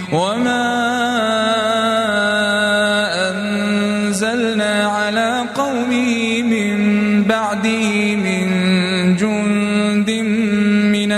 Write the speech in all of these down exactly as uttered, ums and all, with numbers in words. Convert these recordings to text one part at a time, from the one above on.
وما أنزلنا على قومه من بعده من جند من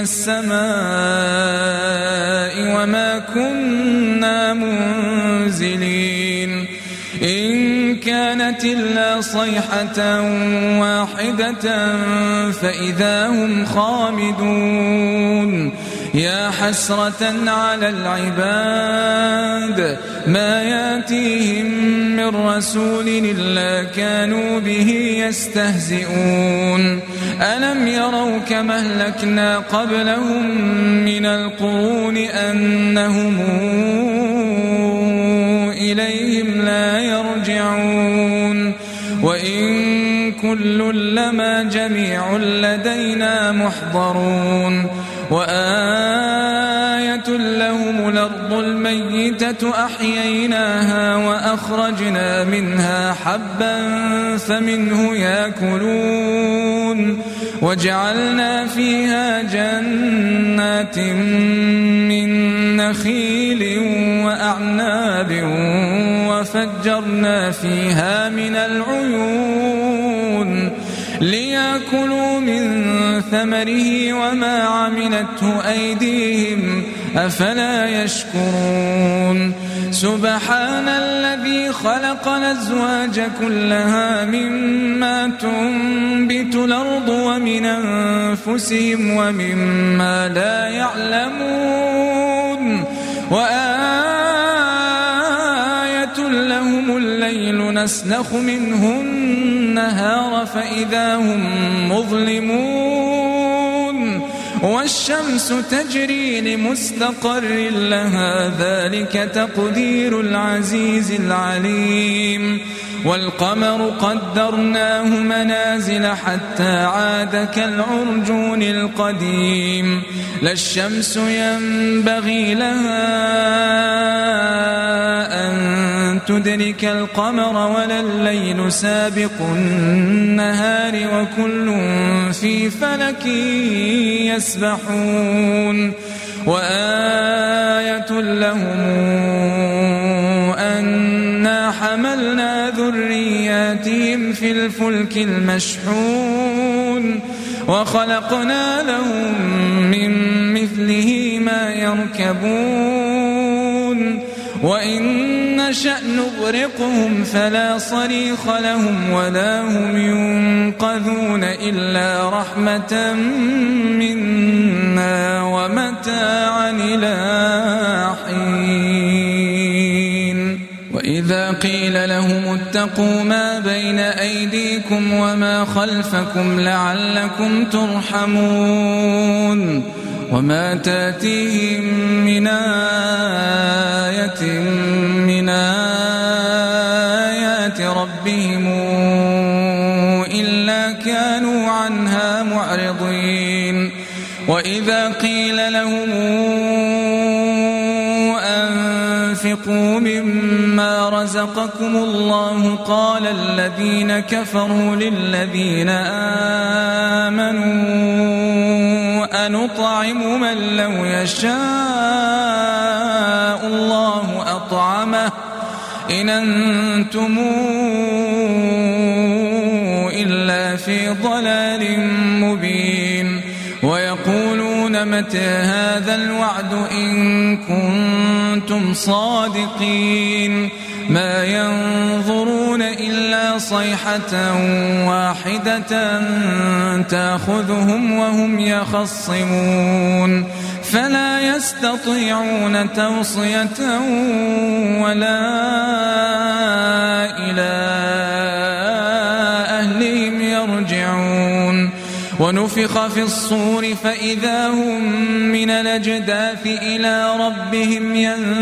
السماء وما كنا منزلين إن كانت إلا صيحة واحدة فإذا هم خامدون يا حسرة على العباد ما ياتيهم من رسول إلا كانوا به يستهزئون ألم يروا كما أهلكنا قبلهم من القرون أنهم إليهم لا يرجعون وإن كل لما جميع لدينا محضرون وآية لهم الأرض الميتة أحييناها وأخرجنا منها حبا فمنه يأكلون وجعلنا فيها جنات من نخيل وأعناب وفجرنا فيها من العيون ليأكلوا من ثمره وما عملته أيديهم أفلا يشكرون سبحان الذي خلق الأزواج كلها مما تنبت الأرض ومن أنفسهم ومما لا يعلمون وآية لهم الليل نسلخ منه النهار فإذا هم مظلمون والشمس تجري لمستقر لها ذلك تقدير العزيز العليم والقمر قدرناه منازل حتى عاد كالعرجون القديم لا الشمس ينبغي لها أن تدرك القمر ولا الليل سابق النهار وكل في فلك يسبحون وآية لهم أنا حملنا ذرياتهم في الفلك المشحون وخلقنا لهم من مثله ما يركبون وإن نشأ نغرقهم فلا صريخ لهم ولا هم ينقذون إلا رحمة منا ومتاعا إلى حين وإذا قيل لهم اتقوا ما بين أيديكم وما خلفكم لعلكم ترحمون وما تاتيهم من آية من آيات ربهم إلا كانوا عنها معرضين وإذا قيل لهم أنفقوا مما رزقكم الله قال الذين كفروا للذين آمنوا أنطعم من لو يشاء الله أطعمه إن أنتم إلا في ضلال مبين ويقولون متى هذا الوعد إن كنتم صادقين ما ينظرون إلا صيحة واحدة تأخذهم وهم يخصمون فلا يستطيعون توصية ولا إلى أهلهم يرجعون ونفخ في الصور فإذا هم من الأجداث إلى ربهم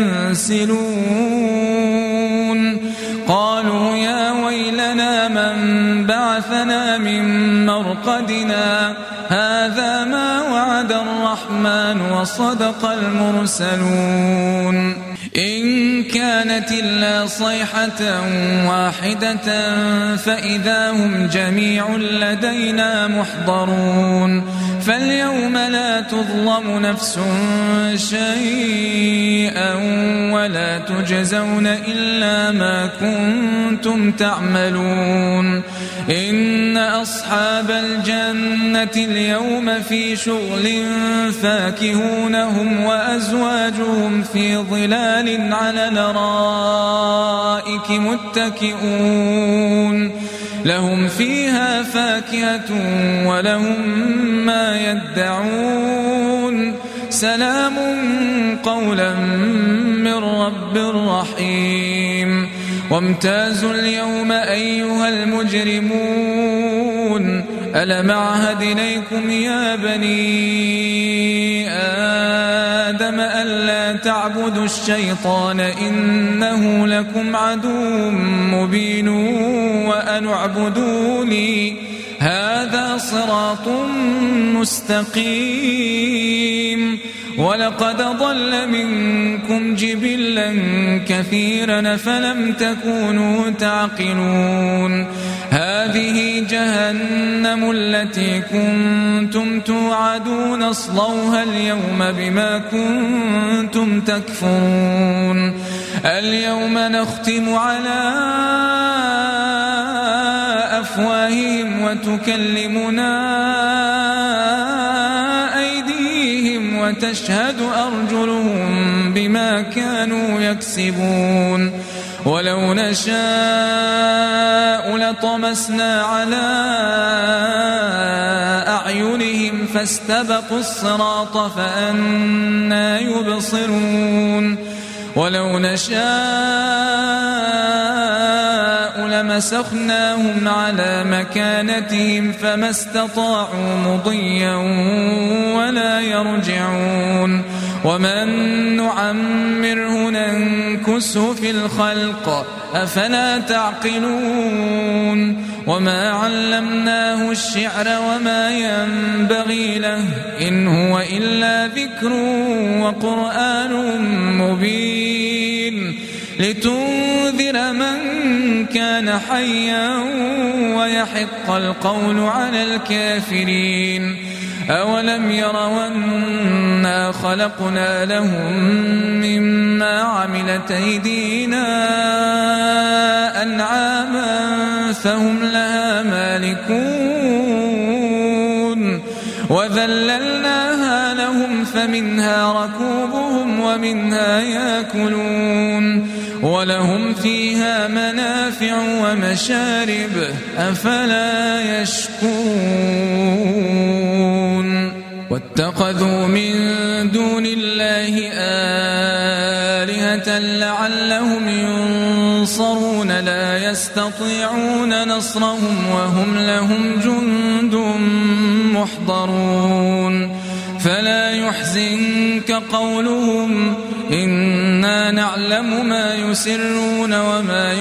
ينسلون قالوا يا ويلنا من بعثنا من مرقدنا هذا ما وعد الرحمن وصدق المرسلون إن كانت إلا صيحة واحدة فإذا هم جميع لدينا محضرون فاليوم لا تظلم نفس شيئا ولا تجزون إلا ما كنتم تعملون إن أصحاب الجنة اليوم في شغل فاكهون هم وأزواجهم في ظلال على الأرائك متكئون لهم فيها فاكهة ولهم ما يدعون سلام قولا من رب رحيم وامتازوا اليوم أيها المجرمون ألم أعهد إليكم يا بني آدم ألا تعبدوا الشيطان إنه لكم عدو مبين وأن اعبدوني هذا صراط مستقيم ولقد ضل منكم جبلا كثيرا فلم تكونوا تعقلون هذه جهنم التي كنتم توعدون اصلوها اليوم بما كنتم تكفرون اليوم نختم على أفواههم وتكلمنا أيديهم وتشهد أرجلهم بما كانوا يكسبون ولو نشاء لطمسنا على أعينهم فاستبقوا الصراط فأنى يبصرون ولو نشاء لمسخناهم على مكانتهم فما استطاعوا مضيا ولا يرجعون ومن نعمره ننكسه في الخلق أفلا تعقلون وما علمناه الشعر وما ينبغي له إن هو إلا ذكر وقرآن مبين لتنذر من كان حيا ويحق القول على الكافرين أولم يروا أنا خلقنا لهم مما عملت أيدينا أنعاما فهم لها مالكون وذللناها لهم فمنها ركوبهم ومنها يأكلون ولهم فيها منافع ومشارب أفلا يشكرون واتخذوا من دون الله آلهة لعلهم ينصرون لا يستطيعون نصرهم وهم لهم جند محضرون فلا يحزنك قولهم إنا نعلم ما يسرون وما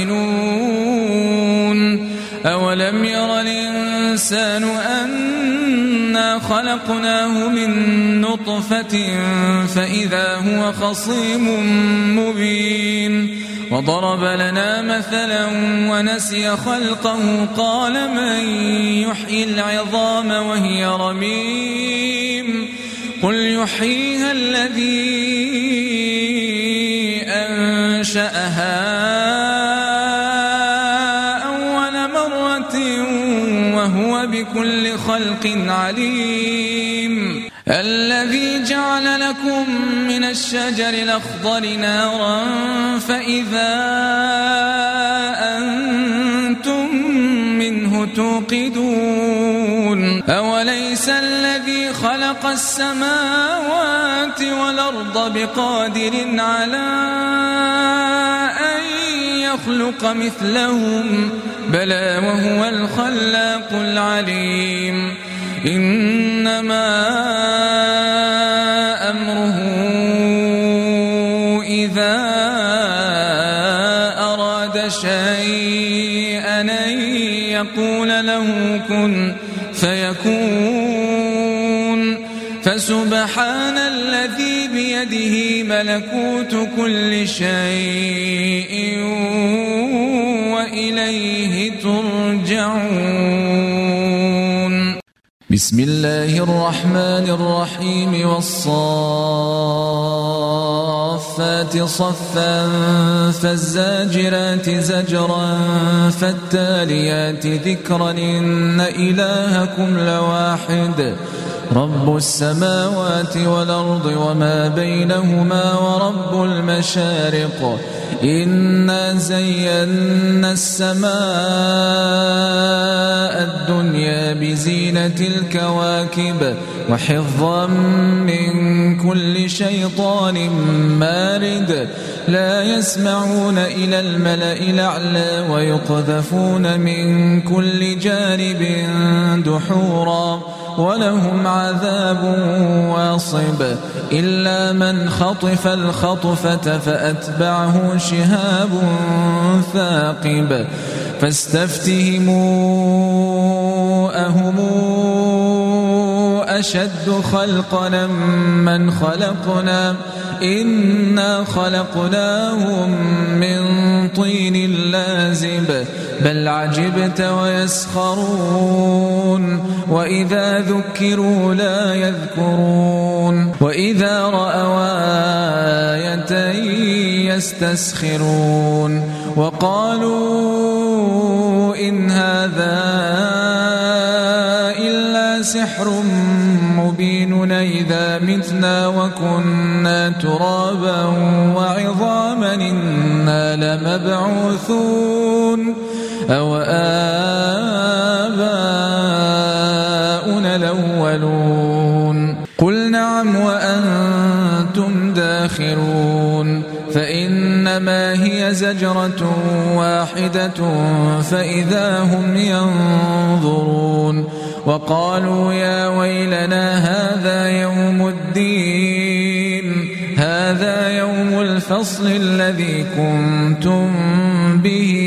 يعلنون أولم ير الإنسان أنا خلقناه من نطفة فإذا هو خصيم مبين وضرب لنا مثلا ونسي خلقه قال من يحيي العظام وهي رميم قل يحييها الذي أنشأها أول مرة وهو بكل خلق عليم الذي جعل لكم من الشجر الأخضر نارا فإذا أنتم منه توقدون أوليس الذي خلق السماوات والأرض بقادر على أن يخلق مثلهم بلى وهو الخلاق العليم إنما أمره إذا أراد شيئا أن يقول له كن فيكون فسبحان الذي بيده ملكوت كل شيء وإليه ترجعون بسم الله الرحمن الرحيم والصافات فالصفات صفا فالزاجرات زجرا فالتاليات ذكرا إن إلهكم لواحد رب السماوات والأرض وما بينهما ورب المشارق إنا زينا السماء الدنيا بزينة الكواكب وحفظا من كل شيطان مارد لا يسمعون إلى الملأ الأعلى ويقذفون من كل جانب دحورا ولهم عذاب واصب إلا من خطف الخطفة فأتبعه شهاب ثاقب فاستفتهموا أهم أشد خلقنا من خلقنا إنا خلقناهم من طين لازب بل عجبت ويسخرون وإذا ذكروا لا يذكرون وإذا رأوا آية يستسخرون وقالوا إن هذا إلا سحر مبين إذا متنا وكنا ترابا وعظاما إنا لمبعوثون أو آباؤنا الأولون قل نعم وأنتم داخرون فإنما هي زجرة واحدة فإذا هم ينظرون وقالوا يا ويلنا هذا يوم الدين هذا يوم الفصل الذي كنتم به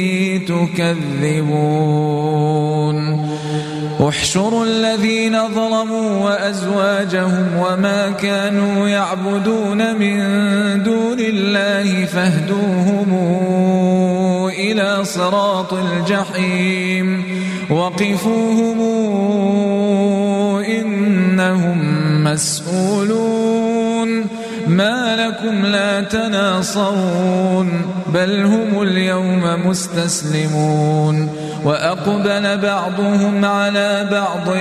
تكذبون احشروا الذين ظلموا وأزواجهم وما كانوا يعبدون من دون الله فاهدوهم إلى صراط الجحيم وقفوهم إنهم مسؤولون ما لكم لا تناصرون بل هم اليوم مستسلمون وأقبل بعضهم على بعض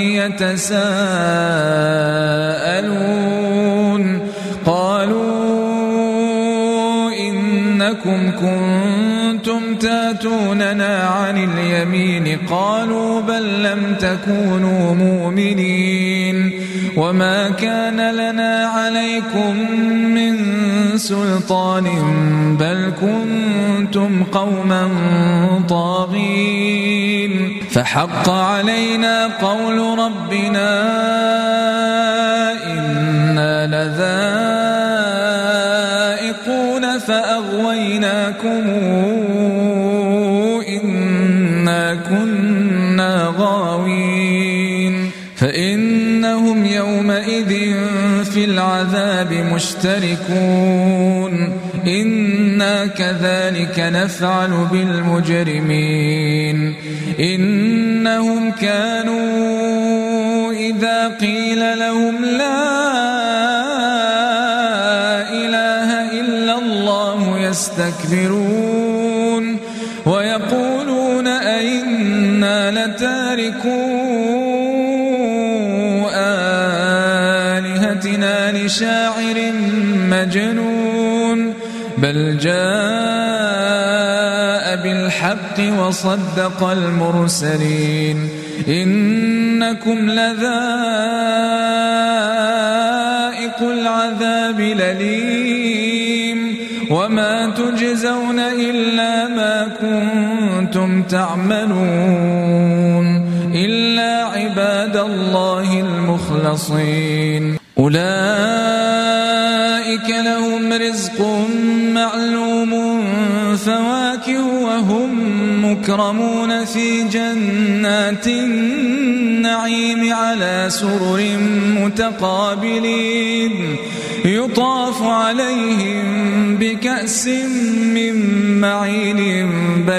يتساءلون قالوا إنكم كنتم تاتوننا عن اليمين قالوا بل لم تكونوا مؤمنين وما كان لنا عليكم من سلطان بل كنتم قوما طاغين فحق علينا قول ربنا إنا لذائقون فأغويناكم إنا كنا غاوين فإنهم يومئذ في العذاب مشتركون إنا كذلك نفعل بالمجرمين إنهم كانوا إذا قيل لهم لا إله إلا الله يستكبرون ويقولون أئنا لتاركو آلهتنا لشاعر مجنون بل جاء بالحق وصدق المرسلين إنكم لذائق العذاب الأليم وما تجزون إلا ما كنتم تعملون إلا عباد الله المخلصين أولئك لهم رزق معلوم فواكه وهم مكرمون في جنات النعيم على سرر متقابلين يطاف عليهم بكأس من معين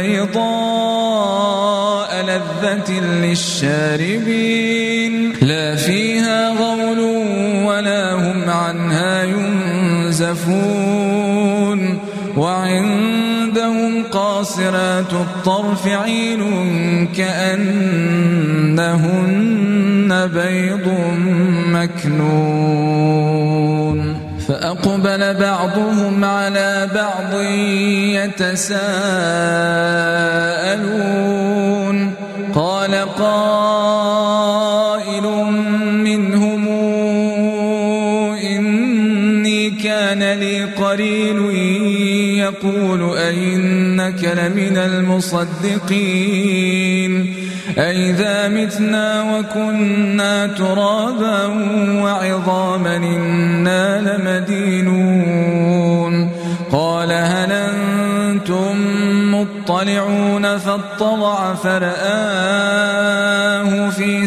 بيضاء لذة للشاربين لا فيها غول ولا هم عنها ينزفون وعندهم قاصرات الطرف عين كأنهن بيض مكنون فأقبل بعضهم على بعض يتساءلون قال قائل منهم إني كان لي قرين يقول أئنك لمن المصدقين أئذا متنا وكنا ترابا وعظاما إنا لمدينون قال هل أنتم مطلعون فاطلع فرآه في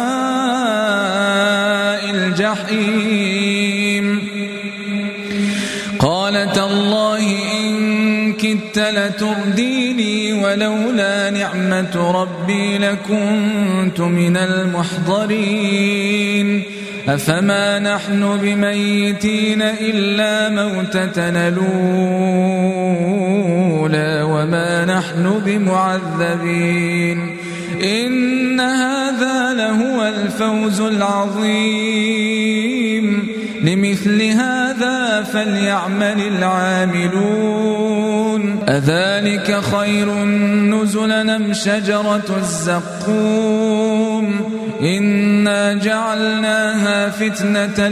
سواء الجحيم قال تالله إن كدت لترديني ولولا نعمة ربي لكنت من المحضرين أفما نحن بميتين إلا موتتنا الأولى وما نحن بمعذبين إن هذا لهو الفوز العظيم لمثل هذا فليعمل العاملون أذلك خير نزلا أم شجرة الزقوم إنا جعلناها فتنة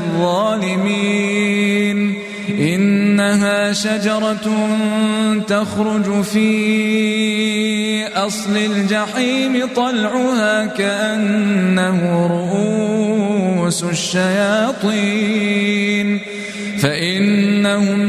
للظالمين إنها شجرة تخرج في أصل الجحيم طلعها كأنه رؤوس الشياطين فإنهم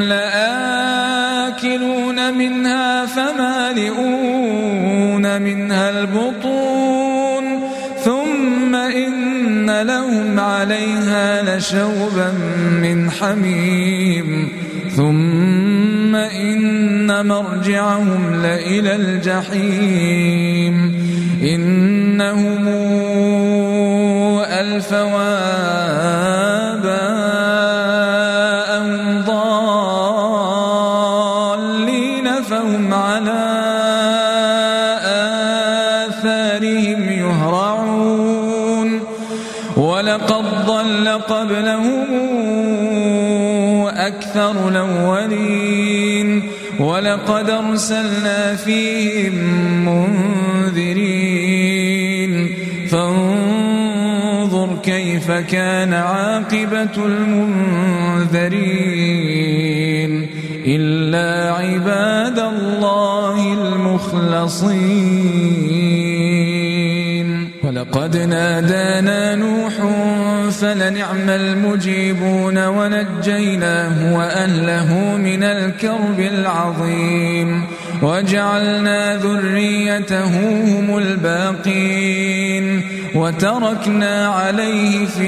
لآكلون منها فمالئون منها البطون ثم إن لهم عليها لشوبا من حميم ثم إن مرجعهم لإلى الجحيم إنهم ألفوا آباءهم ضالين فهم على آثارهم يهرعون ولقد ضل قبلهم أكثر الأولين ولقد أرسلنا فيهم منذرين فانظر كيف كان عاقبة المنذرين إلا عباد الله المخلصين ولقد نادانا نوح فلنعم المجيبون ونجيناه وأهله من الكرب العظيم وجعلنا ذريته هم الباقين وتركنا عليه في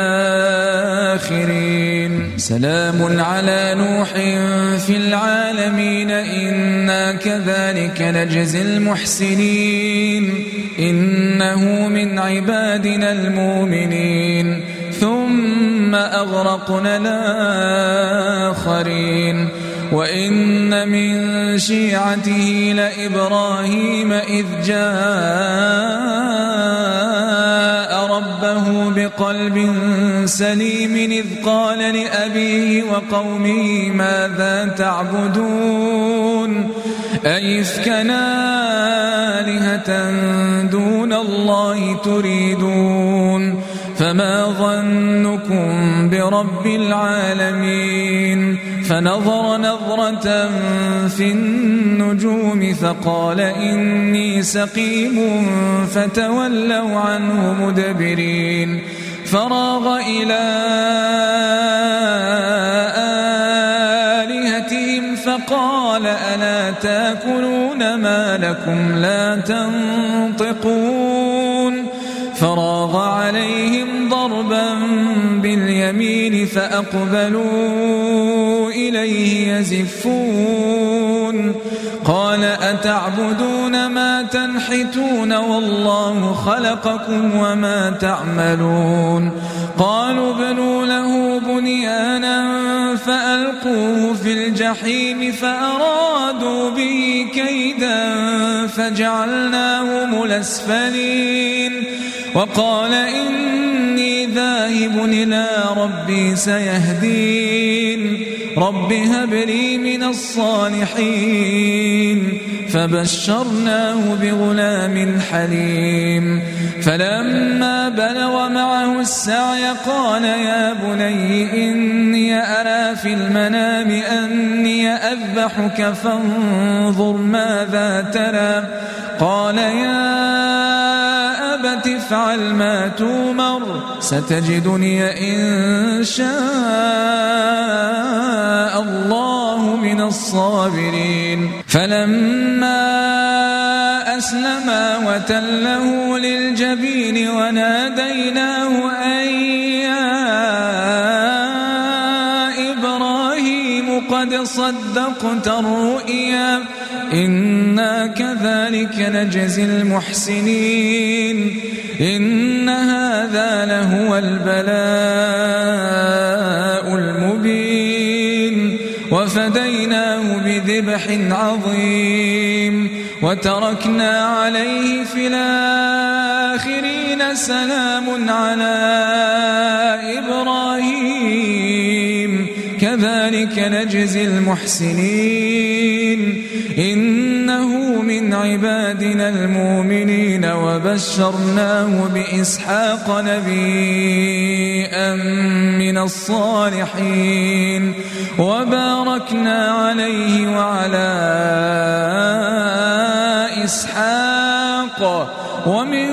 الآخرين سلام على نوح في العالمين إنا كذلك نجزي المحسنين إنه من عبادنا المؤمنين ثم أغرقنا الآخرين وإن من شيعته لإبراهيم إذ جاء ربه بقلب سليم إذ قال لأبيه وقومه ماذا تعبدون أئفكا آلهة دون الله تريدون فما ظنكم برب العالمين فنظر نظرة في النجوم فقال إني سقيم فتولوا عنه مدبرين فراغ إلى آلهتهم فقال ألا تأكلون ما لكم لا تنطقون فراغ عليهم ضربا باليمين فأقبلوا إليه يزفون قال أتعبدون ما تنحتون والله خلقكم وما تعملون قالوا ابنوا له بنيانا فألقوه في الجحيم فأرادوا به كيدا فجعلناهم الأسفلين وقال إني ذاهب إلى ربي سيهدين رب هب لي من الصالحين فبشرناه بغلام حليم فلما بلغ معه السعي قال يا بني إني أرى في المنام أني أذبحك فانظر ماذا ترى قال يا أبت افعل ما تؤمر ستجدني إن شاء الله من الصابرين فلما أسلما وتله للجبين وناديناه أن يا إبراهيم قد صدقت الرؤيا إنا كذلك نجزي المحسنين إن هذا لهو البلاء المبين وفديناه بذبح عظيم وتركنا عليه في الآخرين سلام على إبراهيم كذلك نجزي المحسنين إنه من عبادنا المؤمنين وبشرناه بإسحاق نبيا من الصالحين وباركنا عليه وعلى إسحاق ومن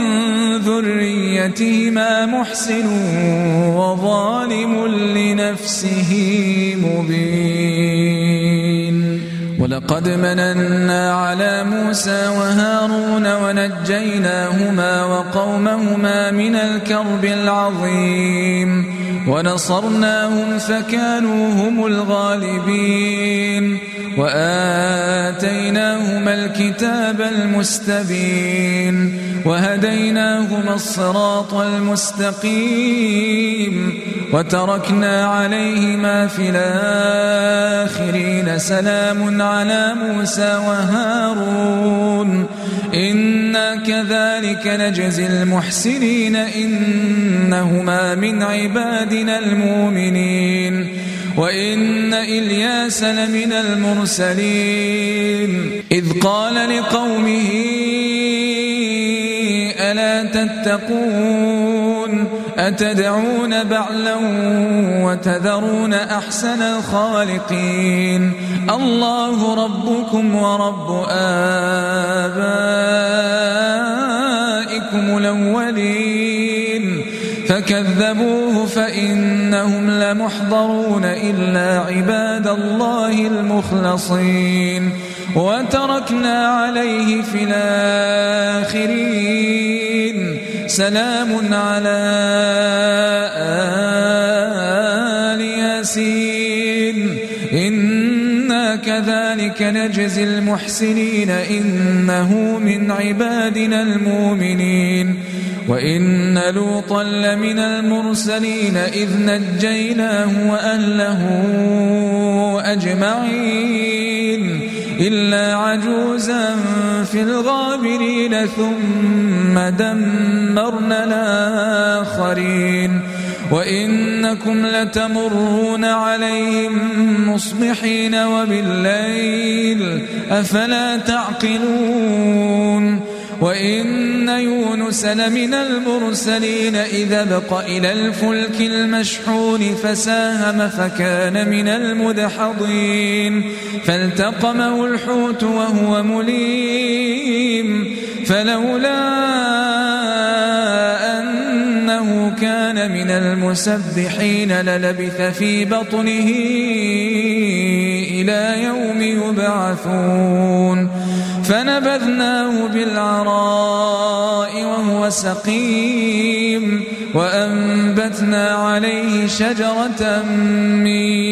ذريتهما محسن وظالم لنفسه مبين ولقد مننا على موسى وهارون ونجيناهما وقومهما من الكرب العظيم ونصرناهم فكانوا هم الغالبين وآتيناهما الكتاب المستبين وهديناهما الصراط المستقيم وتركنا عليهما في الآخرين سلام على موسى وهارون إنا كذلك نجزي المحسنين إنهما من عبادنا المؤمنين وإن إلياس لمن المرسلين إذ قال لقومه ألا تتقون أتدعون بعلا وتذرون أحسن الخالقين الله ربكم ورب آبائكم الأولين فكذبوه فإنهم لمحضرون إلا عباد الله المخلصين وتركنا عليه في الآخرين سلام على آل ياسين إنا كذلك نجزي المحسنين إنه من عبادنا المؤمنين وإن لوطا لمن المرسلين إذ نجيناه وأهله أجمعين إلا عجوزا في الغابرين ثم دمرنا الآخرين وإنكم لتمرون عليهم مصبحين وبالليل أفلا تعقلون وإن يونس لمن المرسلين إذا ابق إلى الفلك المشحون فساهم فكان من المدحضين فالتقمه الحوت وهو مليم فلولا أنه كان من المسبحين للبث في بطنه إلى يوم يبعثون فنبذناه بالعراء وهو سقيم وأنبتنا عليه شجرة من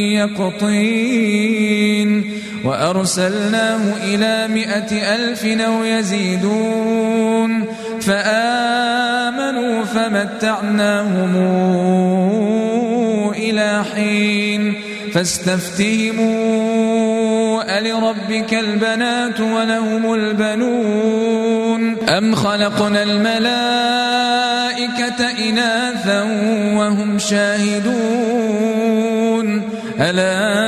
يقطين وأرسلناه إلى مائة ألف أو يزيدون فآمنوا فمتعناهم إلى حين فاستفتهموا ألربك البنات ولهم البنون أم خلقنا الملائكة إناثا وهم شاهدون ألا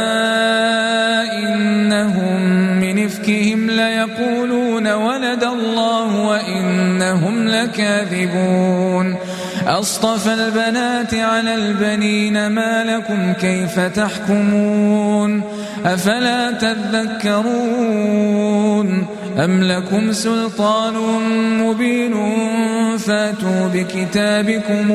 إنهم من إفكهم ليقولون ولد الله وإنهم لكاذبون أصطفى البنات على البنين ما لكم كيف تحكمون أفلا تذكرون أم لكم سلطان مبين فاتوا بكتابكم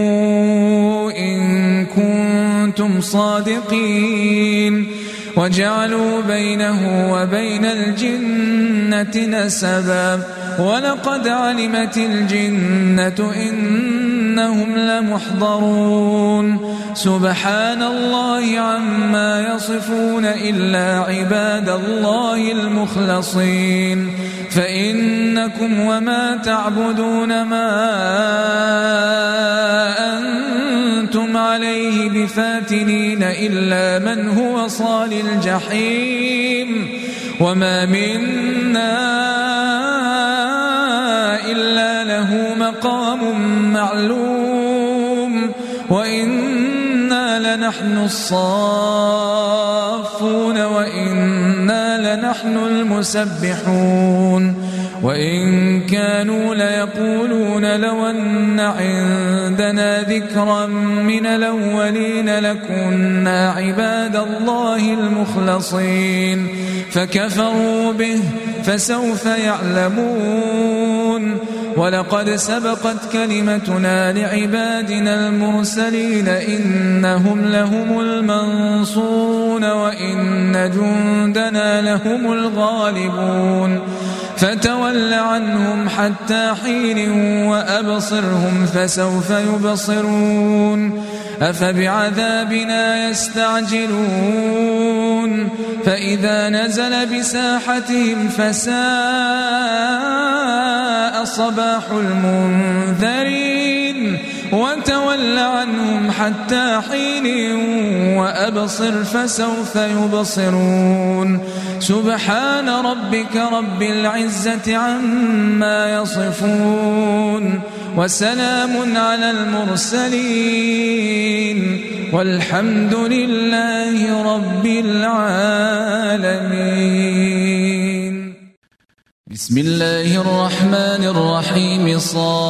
إن كنتم صادقين وجعلوا بينه وبين الجنة نسبا ولقد علمت الجنة إنهم لمحضرون سبحان الله عما يصفون إلا عباد الله المخلصين فإنكم وما تعبدون ما أنتم عليه بفاتنين إلا من هو صال الجحيم وما منا إلا له مقام معلوم وإنا لنحن الصافون وإنا لنحن المسبحون وإن كانوا ليقولون لو أن عندنا ذكرا من الأولين لكنا عباد الله المخلصين فكفروا به فسوف يعلمون ولقد سبقت كلمتنا لعبادنا المرسلين إنهم لهم المنصورون وإن جندنا لهم الغالبون فتول عنهم حتى حين وأبصرهم فسوف يبصرون أفبعذابنا يستعجلون فإذا نزل بساحتهم فساء صباح المنذرين وتول عنهم حتى حين وأبصر فسوف يبصرون سبحان ربك رب العزة عما يصفون وسلام على المرسلين والحمد لله رب العالمين. بسم الله الرحمن الرحيم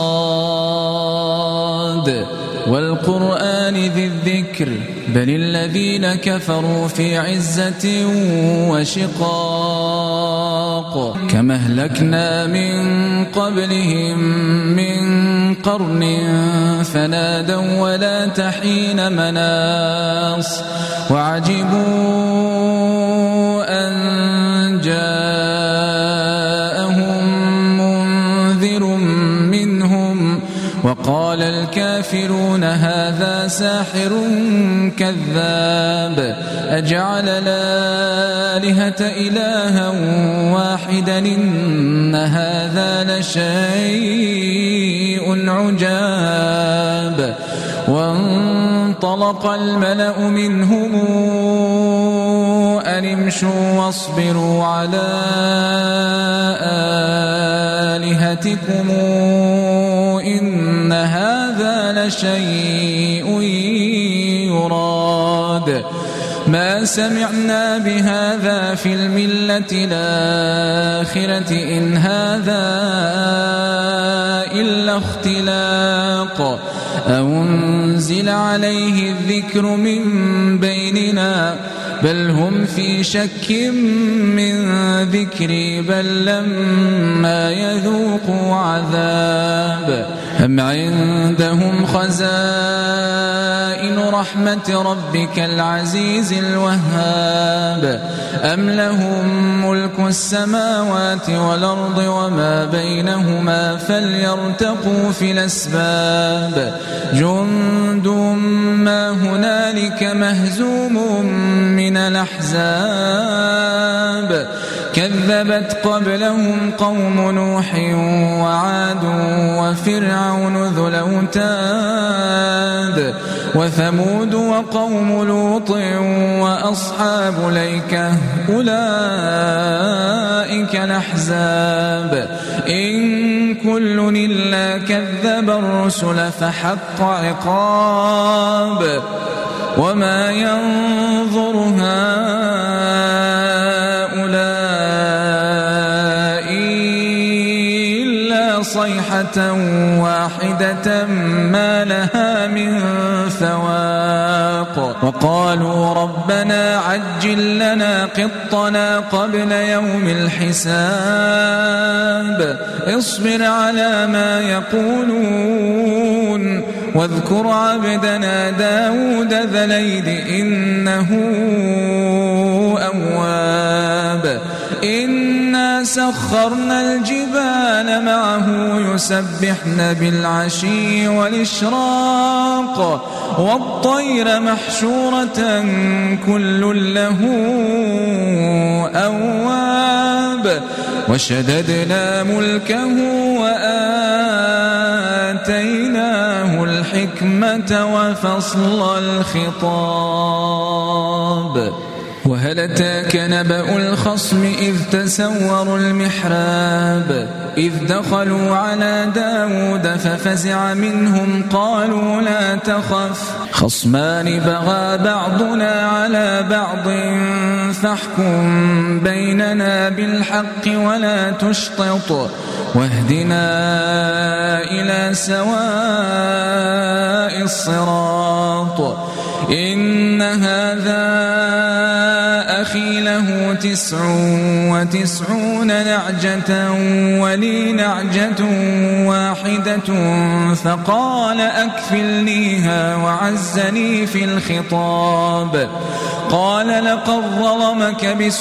صاد والقرآن ذي الذكر بل الذين كفروا في عزة وشقاق كما أهلكنا من قبلهم من قرن فنادوا ولا تحين مناص وعجبوا أن جاءهم منذر منهم وقال الكافرون هذا ساحر كذاب أجعل الآلهة إلها واحدا إن هذا لشيء عجاب وانطلق الملأ منهم أن امشوا واصبروا على آلهتكم إن هذا لشيء يراد ما سمعنا بهذا في الملة الآخرة إن هذا إلا اختلاق أنزل عليه الذكر من بيننا بل هم في شك من ذكري بل لما يذوقوا عذاب أم عندهم خزائن رحمة ربك العزيز الوهاب أم لهم ملك السماوات والأرض وما بينهما فليرتقوا في الأسباب جند ما هنالك مهزوم من الأحزاب كذبت قبلهم قوم نوح وعاد وفرعون ذو الأوتاد وثمود وقوم لوط وأصحاب الأيكة أولئك الأحزاب إن كل إلا كذب الرسل فحق عقاب وما ينظر هؤلاء إلا صيحة واحدة ما لها من فواق وقالوا ربنا عجل لنا قطنا قبل يوم الحساب اصبر على ما يقولون واذكر عبدنا داود ذا الأيد إنه أواب إنا سخرنا الجبال معه يسبحن بالعشي والإشراق والطير محشورة كل له أواب وشددنا ملكه وآتيناه الحكمة وفصل الخطاب وهل أتاك نبأ الخصم إذ تسوروا المحراب إذ دخلوا على داود ففزع منهم قالوا لا تخف خصمان بغى بعضنا على بعض فاحكم بيننا بالحق ولا تشطط واهدنا إلى سواء الصراط إن هذا أخي له تسع وتسعون نعجة ولي نعجة واحدة فقال أكفلنيها وعزني في الخطاب قال لقد ظلمك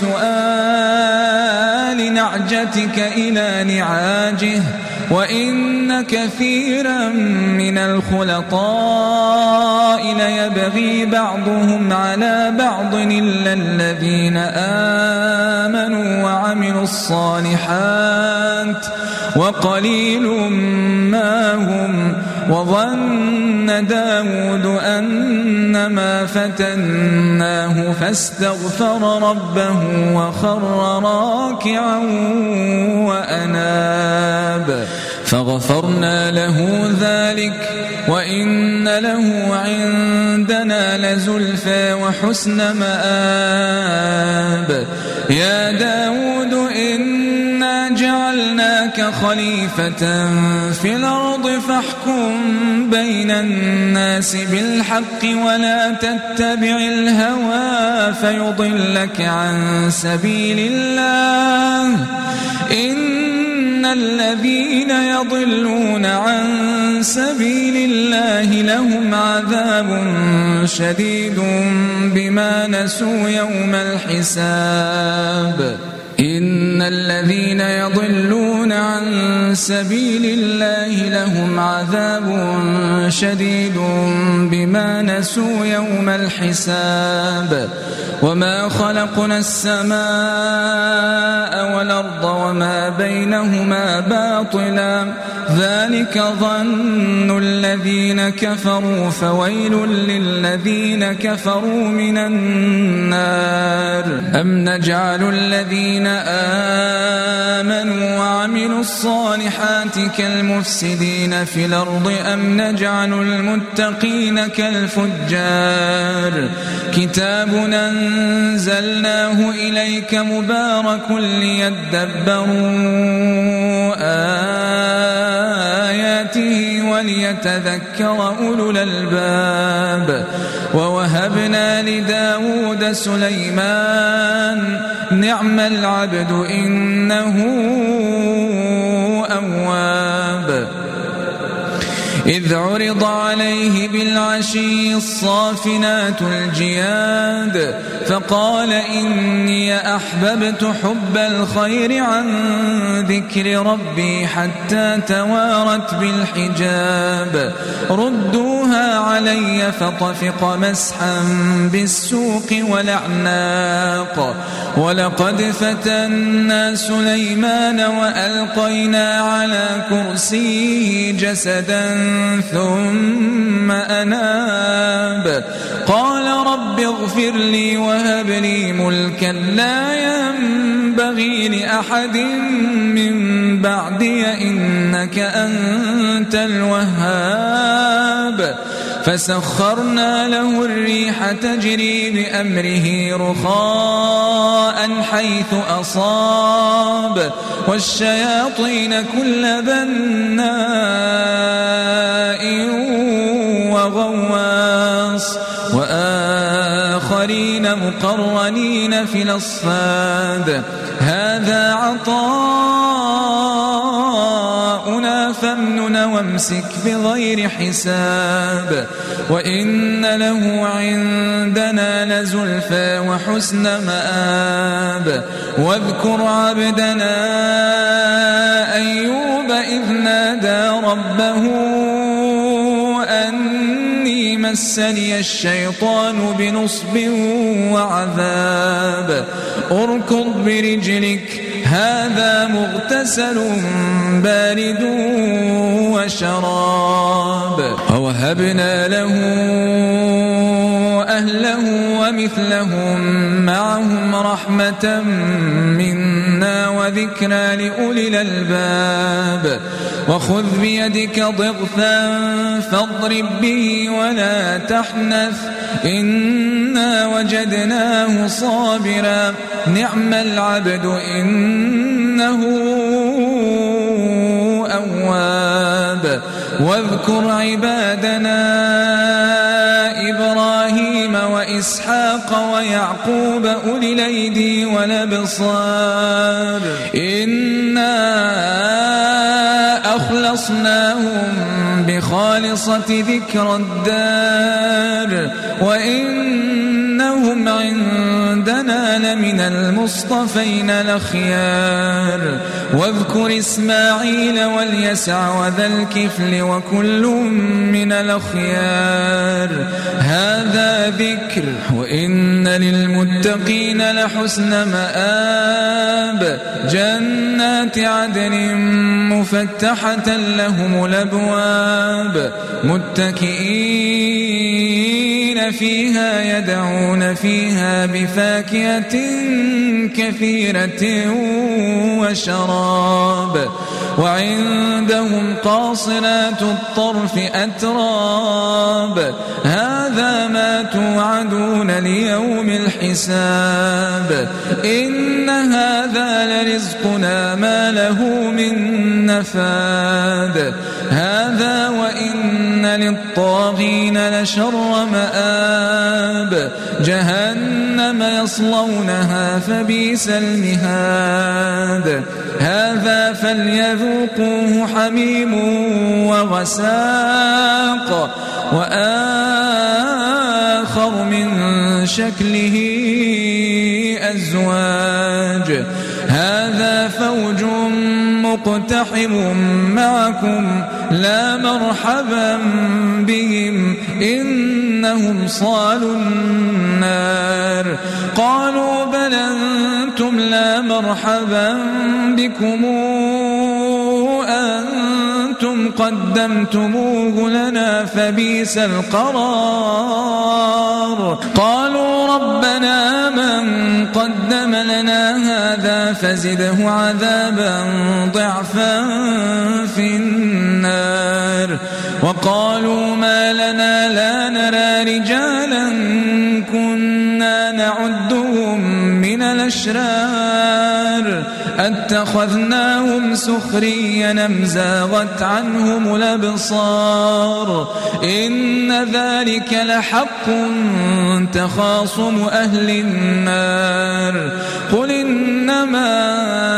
بسؤال نعجتك إلى نعاجه وإن كثيرا من الخلطاء ليبغي بعضهم على بعض إلا الذين آمنوا وعملوا الصالحات وقليل ما هم وظن داود أنما فتناه فاستغفر ربه وخر راكعا وأناب فغفرنا له ذلك وإن له عندنا لزلفى وحسن مآب يا داود إنا جعلناك خليفة في الأرض فاحكم بين الناس بالحق ولا تتبع الهوى فيضلك عن سبيل الله إن الذين يضلون عن سبيل الله لهم عذاب شديد بما نسوا يوم الحساب إن الذين يضلون عن سبيل الله لهم عذاب شديد بما نسوا يوم الحساب وما خلقنا السماء والأرض وما بينهما باطلا ذلك ظن الذين كفروا فويل للذين كفروا من النار أم نجعل الذين آمنوا وعملوا الصالحات كالمفسدين في الأرض أم نجعل المتقين كالفجار كتاب أنزلناه إليك مبارك ليدبروا آياته وليتذكر أولو الألباب ووهبنا لداود سليمان نعم العبد إنه أواب إذ عرض عليه بالعشي الصافنات الجياد فقال إني أحببت حب الخير عن ذكر ربي حتى توارت بالحجاب ردوها علي فطفق مسحا بالسوق والأعناق ولقد فتنا سليمان وألقينا على كرسيه جسدا ثم أناب قال رب اغفر لي وهب لي ملكا لا ينبغي لأحد من بعدي إنك أنت الوهاب فسخرنا له الريح تجري بأمره رخاء حيث أصاب والشياطين كل بناء وغواص وآخرين مقرنين في الأصفاد هذا عطاؤنا فامنن وامسك بغير حساب وإن له عندنا لزلفى وحسن مآب واذكر عبدنا أيوب إذ نادى ربه أني مسني الشيطان بنصب وعذاب اركض برجلك هذا مغتسل بارد وشراب ووهبنا له أهله ومثلهم معهم رحمة منا وذكرى لأولي الألباب وخذ بيدك ضغثا فاضرب به ولا تحنث إنا وجدناه صابرا نعم العبد إنه أواب واذكر عبادنا إبراهيم وإسحاق ويعقوب أولي الأيدي والأبصار إنا أخلصناهم بخالصة ذكر الدار وإنهم عندنا لمن المصطفين الأخيار واذكر إسماعيل واليسع وذا الكفل وكل من الأخيار هذا ذكر وإن للمتقين لحسن مآب جنات عدن مفتحة لهم الأبواب متكئين فيها يدعون فيها بفاكهة كثيرة وشراب وعندهم قاصرات الطرف أتراب هذا ما توعدون ليوم الحساب إن هذا لرزقنا ما له من نفاد هذا وإن للطاغين لشر مآب جهنم يصلونها فبئس المهاد هذا فليذوقوه حميم وغساق وآخر من شكله أزواج هذا فوج مقتحم معكم لا مرحبا بهم إنهم صالوا النار قالوا بل أنتم لا مرحبا بكم أنتم قدمتموه لنا فبئس القرار قالوا ربنا من قدم لنا هذا فزده عذابا ضعفا في النار وقالوا ما لنا لا نرى رجالا كنا نعدهم من الأشرار أتخذناهم سخريا أم زاغت عنهم الأبصار إن ذلك لحق تخاصم أهل النار قل إنما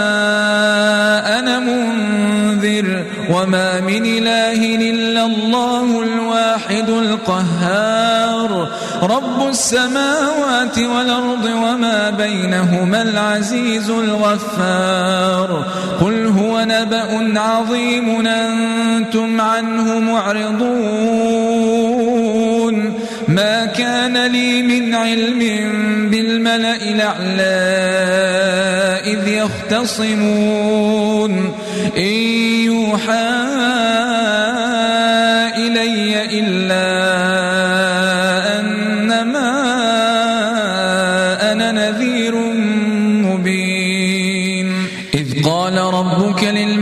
أنا منذر وما من إله إلا الله الواحد القهار رب السماوات والأرض وما بينهما العزيز الغفار قل هو نبأ عظيم أنتم عنه معرضون ما كان لي من علم بالملأ الأعلى إذ يختصمون إن يوحى إلي إلا أنما أنا نذير مبين إذ قال ربك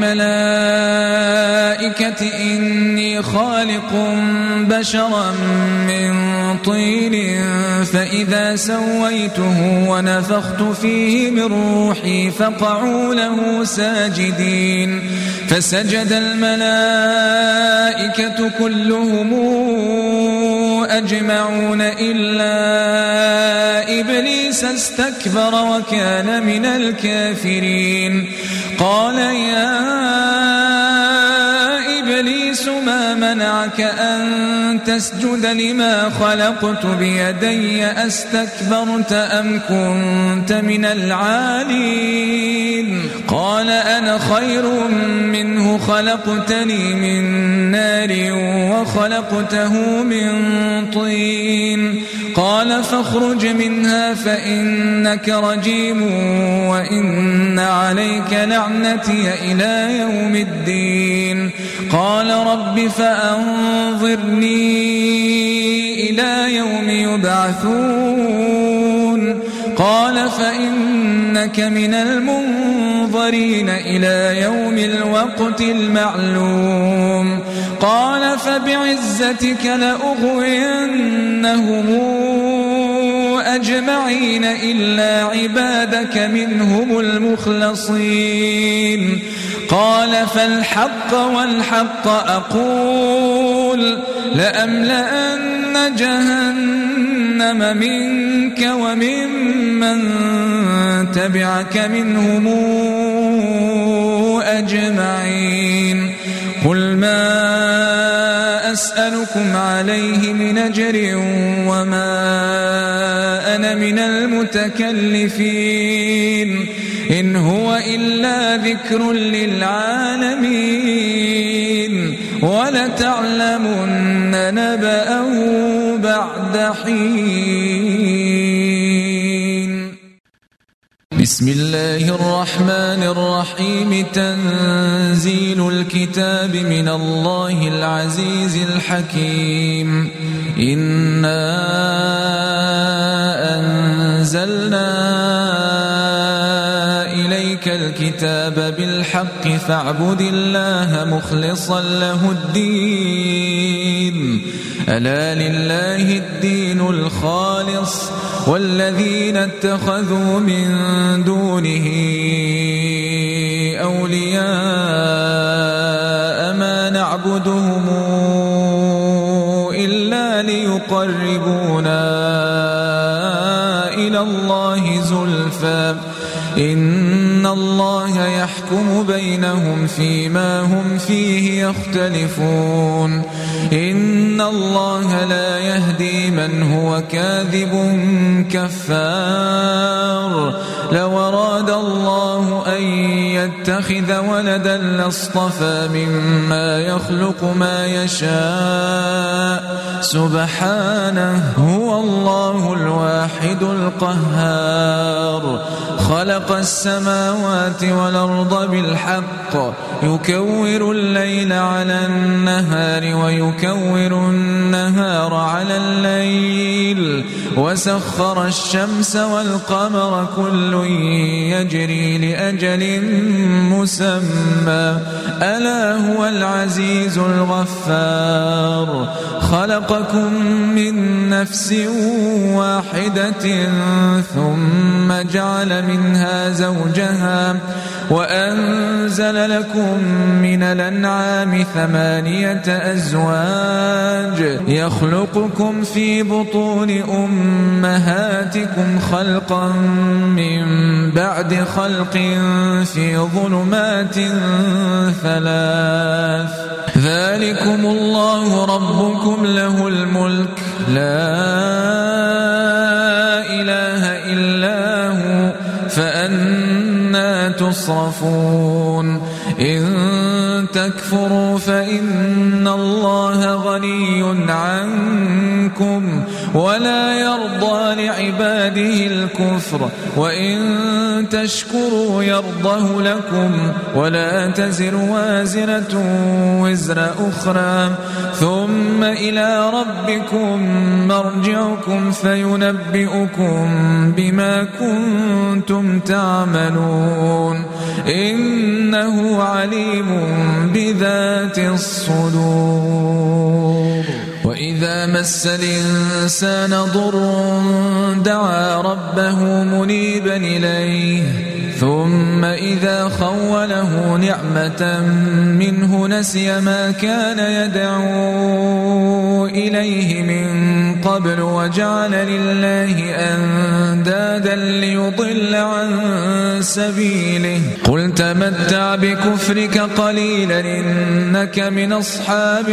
للملائكة إني خالق بشرا من طين فإذا سويته ونفخت فيه من روحي فقعوا له ساجدين فسجد الملائكة كلهم أجمعون إلا إبليس استكبر وكان من الكافرين قال يا إبليس ما منعك أن تسجد لما خلقت بيدي أستكبرت أم كنت من العالين قال أنا خير منه خلقتني من نار وخلقته من طين قال فاخرج منها فإنك رجيم وإن عليك لعنتي إلى يوم الدين قال رب فأنظرني إلى يوم يبعثون قال فإنك من المنظرين إلى يوم الوقت المعلوم قال فبعزتك لأغوينهم أجمعين إلا عبادك منهم المخلصين قال فالحق والحق أقول لأملأن جهنم منك وممن تبعك منهم أجمعين قل ما أسألكم عليه من أجر وما أنا من المتكلفين إن هو إلا ذكر للعالمين ولتعلمن نبأه بعد حين بسم الله الرحمن الرحيم تنزيل الكتاب من الله العزيز الحكيم إنا أنزلنا إليك الكتاب بالحق فاعبد الله مخلصا له الدين ألا لله الدين الخالص والذين اتخذوا من دونه أولياء ما نعبدهم إلا ليقربونا إلى الله زلفى إن الله يحكم بينهم فيما هم فيه يختلفون إن الله لا يهدي من هو كاذب كفار لو أراد الله أن يتخذ ولدا لاصطفى مما يخلق ما يشاء سبحانه هو الله الواحد القهار خلق السماوات والأرض بالحق يكور الليل على النهار ويكور النهار على الليل وسخر الشمس والقمر كل يجري لأجل مسمى ألا هو العزيز الغفار خلقكم من نفس واحدة ثم جعل منها زوجها وأنزل لكم من الأنعام ثمانية أزواج يخلقكم في بطون أمهاتكم خلقا من بعد خلق في ظلمات ثلاث ذلكم الله ربكم له الملك لا فأنى تصرفون إن تكفروا فإن الله غني عنكم ولا يرضى لعباده الكفر وإن تشكروا يرضه لكم ولا تزر وازرة وزر أخرى ثم إلى ربكم مرجعكم فينبئكم بما كنتم تعملون إنه عليم بذات الصدور. وإذا مس الإنسان ضر دعا ربه منيبا إليه ثم إذا خوله نعمة منه نسي ما كان يدعو إليه من قبل وجعل لله أندادا ليضل عن سبيله قل تمتع بكفرك قليلا إنك من أصحاب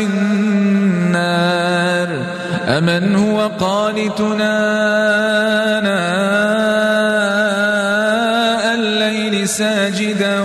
النار أمن هو قانتنا آناء الليل ساجدا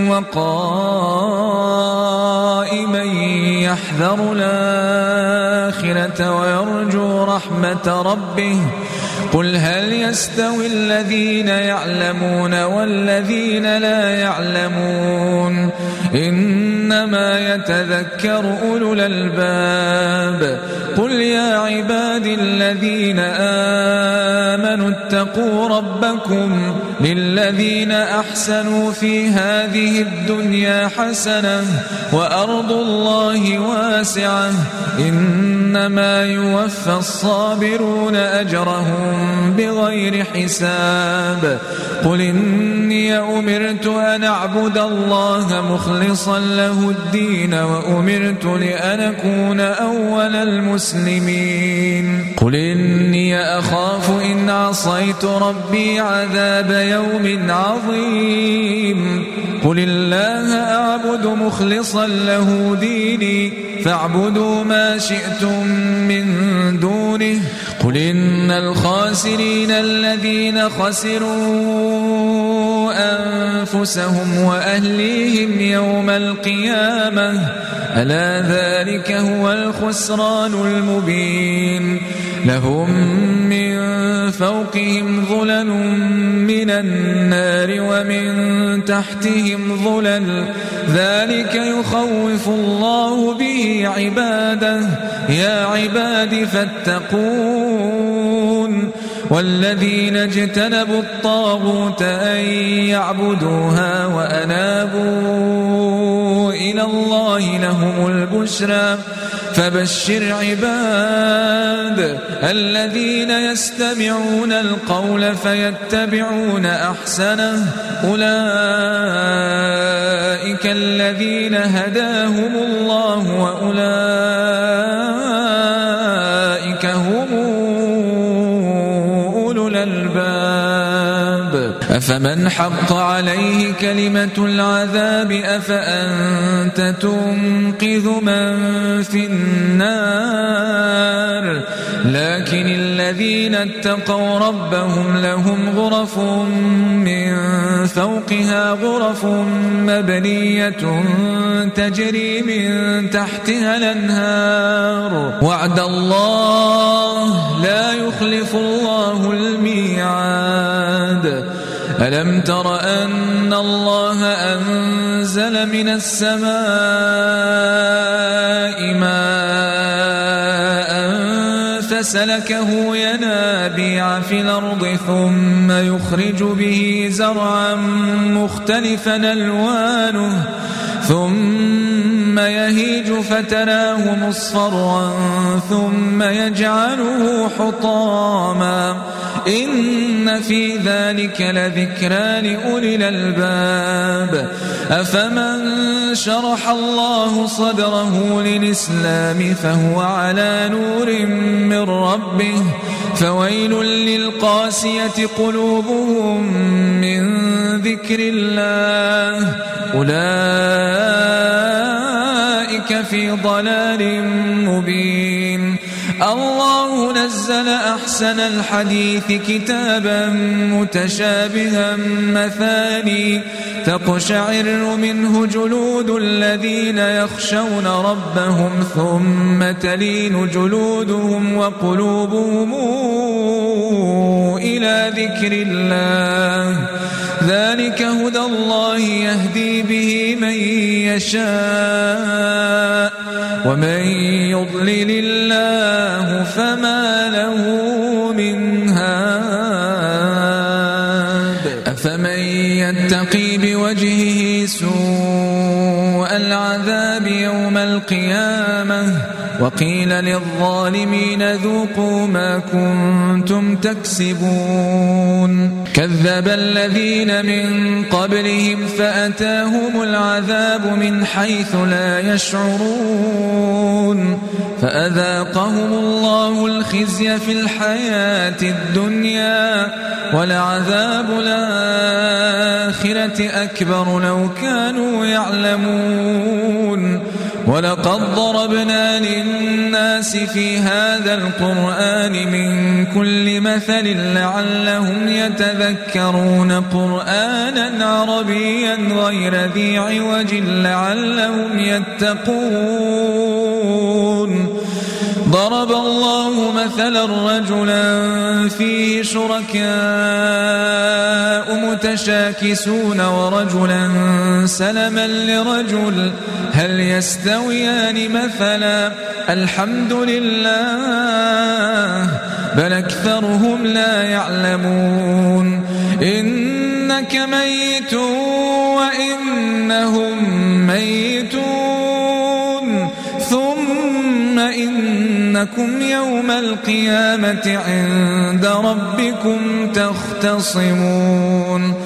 وقائما يحذر الآخرة ويرجو رحمة ربه قل هل يستوي الذين يعلمون والذين لا يعلمون إنما يتذكر أولو الألباب قل يا عبادي الذين آمنوا اتقوا ربكم للذين أحسنوا في هذه الدنيا حسنة وأرض الله واسعة إنما يوفى الصابرون أجرهم بغير حساب قل إني أمرت أن أعبد الله مخلصا له الدين وأمرت لأن أكون أول المسلمين قل إني أخاف إن عصيت ربي عذاب يوم عظيم قل الله أعبد مخلصا له ديني فاعبدوا ما شئتم من دونه قل إن الخاسرين الذين خسروا أنفسهم وأهليهم يوم القيامة ألا ذلك هو الخسران المبين لهم من فوقهم ظلل من النار ومن تحتهم ظلل ذلك يخوف الله به عباده يا عباد فاتقون والذين اجتنبوا الطاغوت أن يعبدوها وأنابوا إلى الله لهم البشرى فبشر عباد الذين يستمعون القول فيتبعون أحسنه أولئك الذين هداهم الله وأولئك هم أولو الألباب أفمن حق عليه كلمة العذاب أفأنت تنقذ من في النار لكن الذين اتقوا ربهم لهم غرف من فوقها غرف مبنية تجري من تحتها الأنهار وعد الله لا يخلف الله الميعاد ألم تر أن الله أنزل من السماء ماء فسلكه ينابيع في الأرض ثم يخرج به زرعا مختلفا ألوانه ثم يهيج فتراه مصفرا ثم يجعله حطاما إن في ذلك لذكرى لأولي الألباب أفمن شرح الله صدره للإسلام فهو على نور من ربه فويل للقاسية قلوبهم من ذكر الله أولئك في ضلال مبين الله نزل أحسن الحديث كتابا متشابها مثاني تقشعر منه جلود الذين يخشون ربهم ثم تلين جلودهم وقلوبهم إلى ذكر الله ذلك هدى الله يهدي به من يشاء ومن يضلل الله فما له من هاد أفمن يتقي بوجهه سوء العذاب يوم القيامة وقيل للظالمين ذوقوا ما كنتم تكسبون كذب الذين من قبلهم فأتاهم العذاب من حيث لا يشعرون فأذاقهم الله الخزي في الحياة الدنيا ولعذاب الآخرة أكبر لو كانوا يعلمون ولقد ضربنا للناس في هذا القرآن من كل مثل لعلهم يتذكرون قرآنا عربيا غير ذي عوج لعلهم يتقون ضرب الله مثلا رجلا فيه شركاء متشاكسون ورجلا سلما لرجل هل يستويان مثلا الحمد لله بل أكثرهم لا يعلمون إنك ميت وإنهم ميتون ثم إنكم يوم القيامة عند ربكم تختصمون